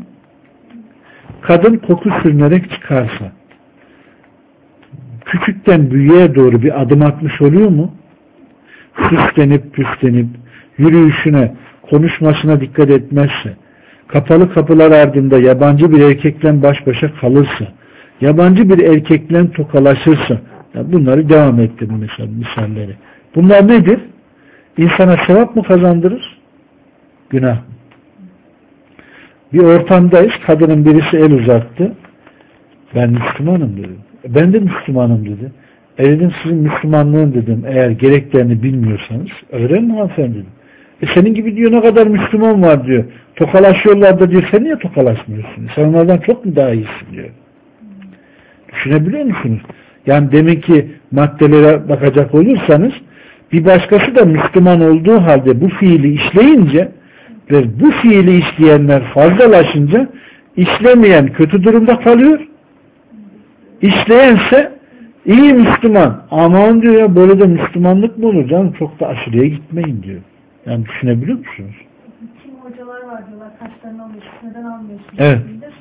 Kadın koku sürünerek çıkarsa küçükten büyüğe doğru bir adım atmış oluyor mu? süslenip püslenip yürüyüşüne, konuşmasına dikkat etmezse, kapalı kapılar ardında yabancı bir erkekle baş başa kalırsa, yabancı bir erkekle tokalaşırsa, yani bunları devam ettirin mesela misalleri. Bunlar nedir? İnsana sevap mı kazandırır? Günah. Bir ortamdayız, kadının birisi el uzattı. Ben Müslümanım dedim. Ben de Müslümanım dedi. E dedim, sizin Müslümanlığın dedim, eğer gereklerini bilmiyorsanız öğrenin hanımefendi dedim. E senin gibi diyor ne kadar Müslüman var diyor. Tokalaşıyorlar da diyor, sen niye tokalaşmıyorsun? Sen onlardan çok mu daha iyisin diyor. Düşünebiliyor musunuz? Yani demek ki maddelere bakacak olursanız bir başkası da Müslüman olduğu halde bu fiili işleyince ve bu fiili işleyenler fazlalaşınca işlemeyen kötü durumda kalıyor. İşleyense iyi Müslüman. Aman diyor ya, böyle de Müslümanlık mı olur canım? Çok da aşırıya gitmeyin diyor. Yani düşünebiliyor musunuz? Kim hocalar var diyorlar, kaçlarını alıyorsun, neden almıyorsun? Evet.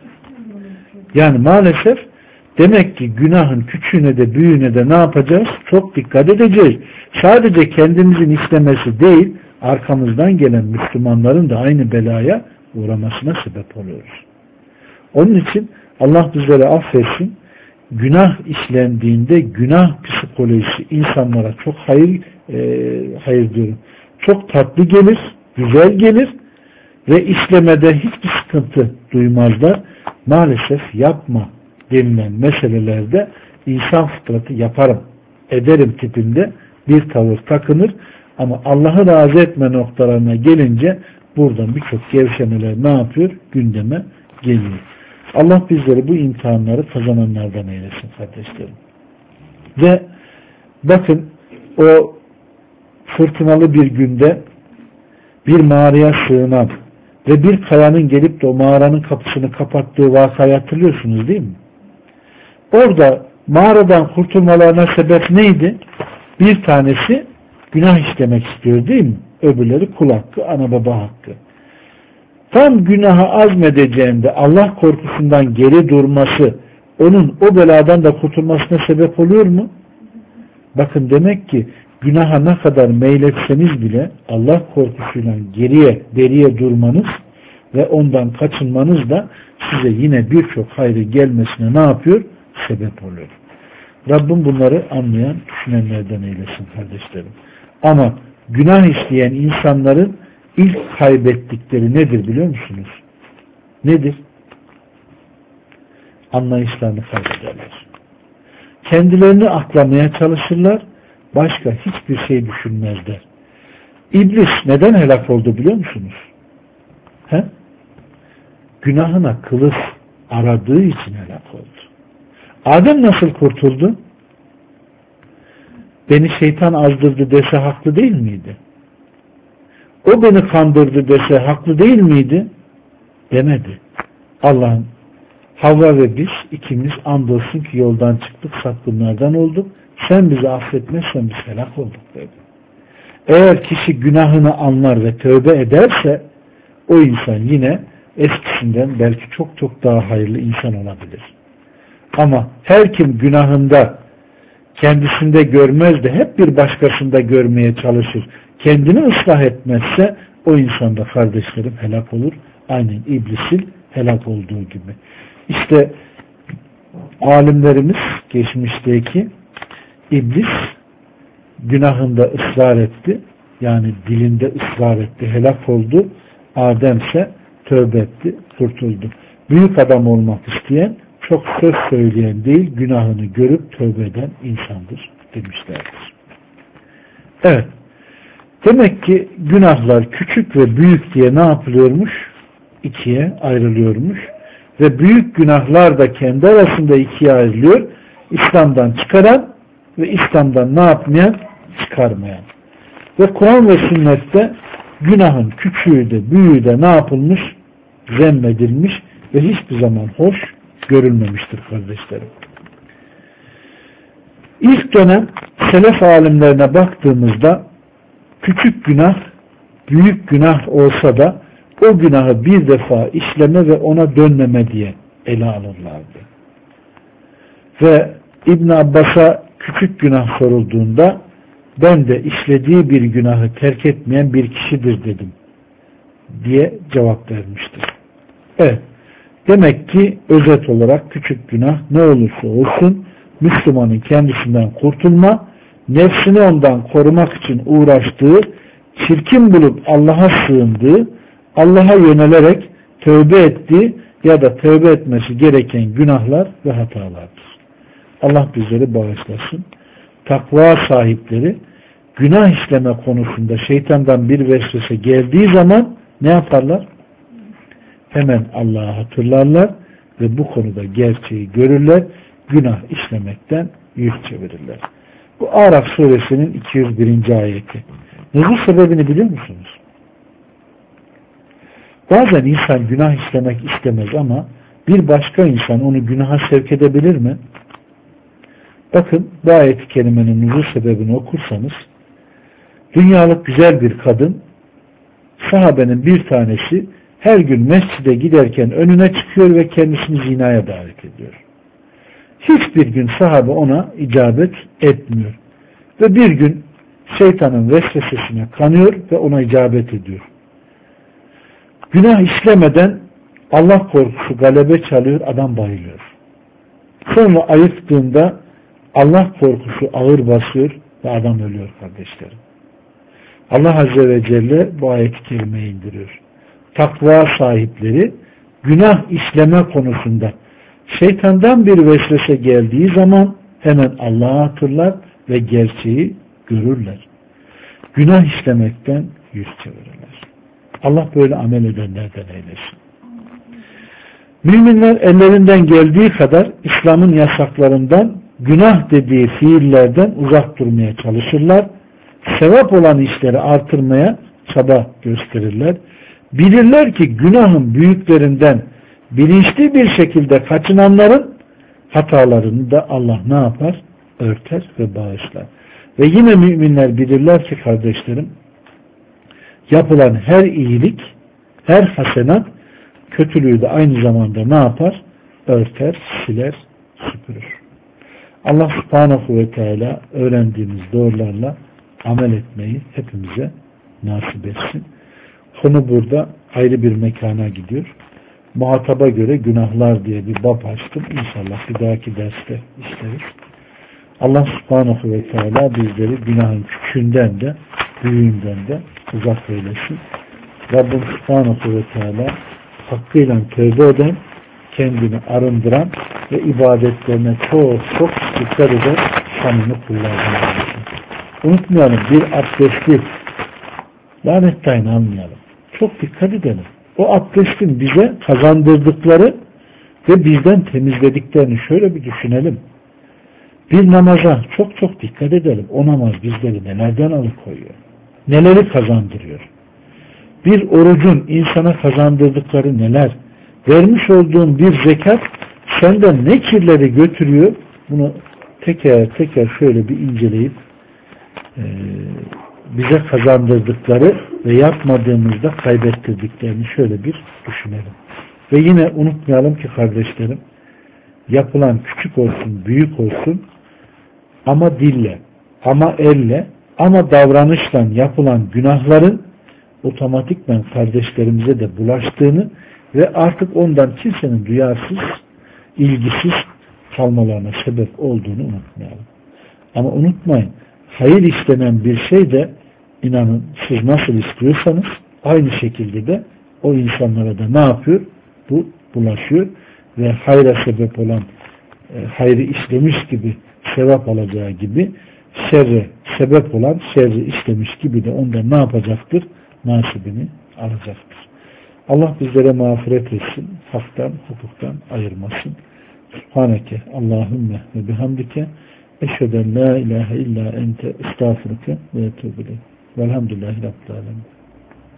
Yani maalesef demek ki günahın küçüğüne de büyüğüne de ne yapacağız? Çok dikkat edeceğiz. Sadece kendimizin istemesi değil, arkamızdan gelen Müslümanların da aynı belaya uğramasına sebep oluyoruz. Onun için Allah bizlere affetsin. Günah işlendiğinde günah psikolojisi insanlara çok hayır, e, hayır diyorum, çok tatlı gelir, güzel gelir ve işlemede hiçbir sıkıntı duymazlar. Maalesef yapma denilen meselelerde insan fıtratı yaparım, ederim tipinde bir tavır takınır. Ama Allah'ı razı etme noktalarına gelince buradan birçok gevşemeler ne yapıyor? Gündeme geliyor. Allah bizleri bu imtihanları kazananlardan eylesin kardeşlerim. Ve bakın, o fırtınalı bir günde bir mağaraya sığınan ve bir kayanın gelip de o mağaranın kapısını kapattığı vakayı hatırlıyorsunuz değil mi? Orada mağaradan kurtulmalarına sebep neydi? Bir tanesi günah işlemek istiyor değil mi? Öbürleri kul hakkı, ana baba hakkı. Tam günaha azmedeceğinde Allah korkusundan geri durması onun o beladan da kurtulmasına sebep oluyor mu? Bakın, demek ki günaha ne kadar meyletseniz bile Allah korkusuyla geriye, beriye durmanız ve ondan kaçınmanız da size yine birçok hayrı gelmesine ne yapıyor? Sebep oluyor. Rabbim bunları anlayan, düşünenlerden eylesin kardeşlerim. Ama günah işleyen insanların ilk kaybettikleri nedir biliyor musunuz? Nedir? Anlayışlarını kaybederler. Kendilerini aklamaya çalışırlar. Başka hiçbir şey düşünmezler. İblis neden helak oldu biliyor musunuz? He? Günahına kılıf aradığı için helak oldu. Adem nasıl kurtuldu? Beni şeytan azdırdı dese haklı değil miydi? O beni kandırdı dese haklı değil miydi? Demedi. Allah'ım, Havva ve biz ikimiz andolsun ki yoldan çıktık, sapkınlardan olduk. Sen bizi affetmezsen biz helak olduk dedi. Eğer kişi günahını anlar ve tövbe ederse o insan yine eskisinden belki çok çok daha hayırlı insan olabilir. Ama her kim günahında kendisinde görmez de hep bir başkasında görmeye çalışır, kendini ıslah etmezse o insan da kardeşlerim helak olur. Aynen iblisin helak olduğu gibi. İşte alimlerimiz geçmişteki iblis günahında ısrar etti. Yani dilinde ısrar etti. Helak oldu. Adem ise tövbe etti. Kurtuldu. Büyük adam olmak isteyen çok söz söyleyen değil, günahını görüp tövbe eden insandır demişlerdir. Evet. Demek ki günahlar küçük ve büyük diye ne yapılıyormuş? İkiye ayrılıyormuş. Ve büyük günahlar da kendi arasında ikiye ayrılıyor. İslam'dan çıkaran ve İslam'dan ne yapmayan? Çıkarmayan. Ve Kur'an ve sünnette günahın küçüğü de büyüğü de ne yapılmış? Zemmedilmiş ve hiçbir zaman hoş görülmemiştir kardeşlerim. İlk dönem selef alimlerine baktığımızda küçük günah büyük günah olsa da o günahı bir defa işleme ve ona dönmeme diye ele alırlardı. Ve İbn Abbas'a küçük günah sorulduğunda ben de işlediği bir günahı terk etmeyen bir kişidir dedim diye cevap vermiştir. Evet. Demek ki özet olarak küçük günah ne olursa olsun Müslümanın kendisinden kurtulma, nefsini ondan korumak için uğraştığı, çirkin bulup Allah'a sığındığı, Allah'a yönelerek tövbe ettiği ya da tövbe etmesi gereken günahlar ve hatalardır. Allah bizleri bağışlasın. Takva sahipleri günah işleme konusunda şeytandan bir vesvese geldiği zaman ne yaparlar? Hemen Allah'ı hatırlarlar ve bu konuda gerçeği görürler. Günah işlemekten yüz çevirirler. Bu Araf suresinin iki yüz birinci ayeti. Nuzul sebebini biliyor musunuz? Bazen insan günah işlemek istemez ama bir başka insan onu günaha sevk edebilir mi? Bakın bu ayet-i kerimenin nuzul sebebini okursanız dünyalık güzel bir kadın, sahabenin bir tanesi her gün mescide giderken önüne çıkıyor ve kendisini zinaya davet ediyor. Hiçbir gün sahabe ona icabet etmiyor. Ve bir gün şeytanın vesvesesine kanıyor ve ona icabet ediyor. Günah işlemeden Allah korkusu galebe çalıyor, adam bayılıyor. Sonra ayıktığında Allah korkusu ağır basıyor ve adam ölüyor kardeşlerim. Allah Azze ve Celle bu ayet-i kerimeyi indiriyor. Takva sahipleri günah işleme konusunda şeytandan bir vesvese geldiği zaman hemen Allah'ı hatırlar ve gerçeği görürler. Günah işlemekten yüz çevirirler. Allah böyle amel edenlerden eylesin. Müminler ellerinden geldiği kadar İslam'ın yasaklarından, günah dediği fiillerden uzak durmaya çalışırlar. Sevap olan işleri artırmaya çaba gösterirler. Bilirler ki günahın büyüklerinden bilinçli bir şekilde kaçınanların hatalarını da Allah ne yapar? Örter ve bağışlar. Ve yine müminler bilirler ki kardeşlerim, yapılan her iyilik, her hasenat kötülüğü de aynı zamanda ne yapar? Örter, siler, süpürür. Allah subhanahu ve teala öğrendiğimiz doğrularla amel etmeyi hepimize nasip etsin. Konu burada ayrı bir mekana gidiyor. Muhataba göre günahlar diye bir bab açtım. İnşallah bir dahaki derste işleriz. Allah subhanahu ve teala bizleri günahın küçüğünden de büyüğünden de uzak eylesin. Rabbim subhanahu ve teala hakkıyla tövbe eden, kendini arındıran ve ibadetlerine çok çok dikkat eden samimi kullardan eylesin. Unutmayalım, bir abdesti lanetten almayalım. Çok dikkat edelim. O abdestin bize kazandırdıkları ve bizden temizlediklerini şöyle bir düşünelim. Bir namaza çok çok dikkat edelim. O namaz bizleri nelerden alıkoyuyor? Neleri kazandırıyor? Bir orucun insana kazandırdıkları neler? Vermiş olduğun bir zekat senden ne kirleri götürüyor? Bunu teker teker şöyle bir inceleyip e, bize kazandırdıkları ve yapmadığımızda kaybettirdiklerini şöyle bir düşünelim. Ve yine unutmayalım ki kardeşlerim, yapılan küçük olsun, büyük olsun ama dille, ama elle, ama davranışla yapılan günahların otomatikman kardeşlerimize de bulaştığını ve artık ondan kimsenin duyarsız, ilgisiz kalmalarına sebep olduğunu unutmayalım. Ama unutmayın, hayır istenen bir şey de inanın siz nasıl istiyorsanız aynı şekilde de o insanlara da ne yapıyor? Bu bulaşıyor ve hayra sebep olan e, hayrı işlemiş gibi sevap alacağı gibi şerre sebep olan şerri işlemiş gibi de ondan ne yapacaktır? Nasibini alacaktır. Allah bizlere mağfiret etsin. Haktan, hukuktan ayırmasın. Subhaneke Allahümme ve bihamdike eşheden la ilahe illa ente estağfurke ve etûbü ileyk. Velhamdülillahi Rabbil alemin.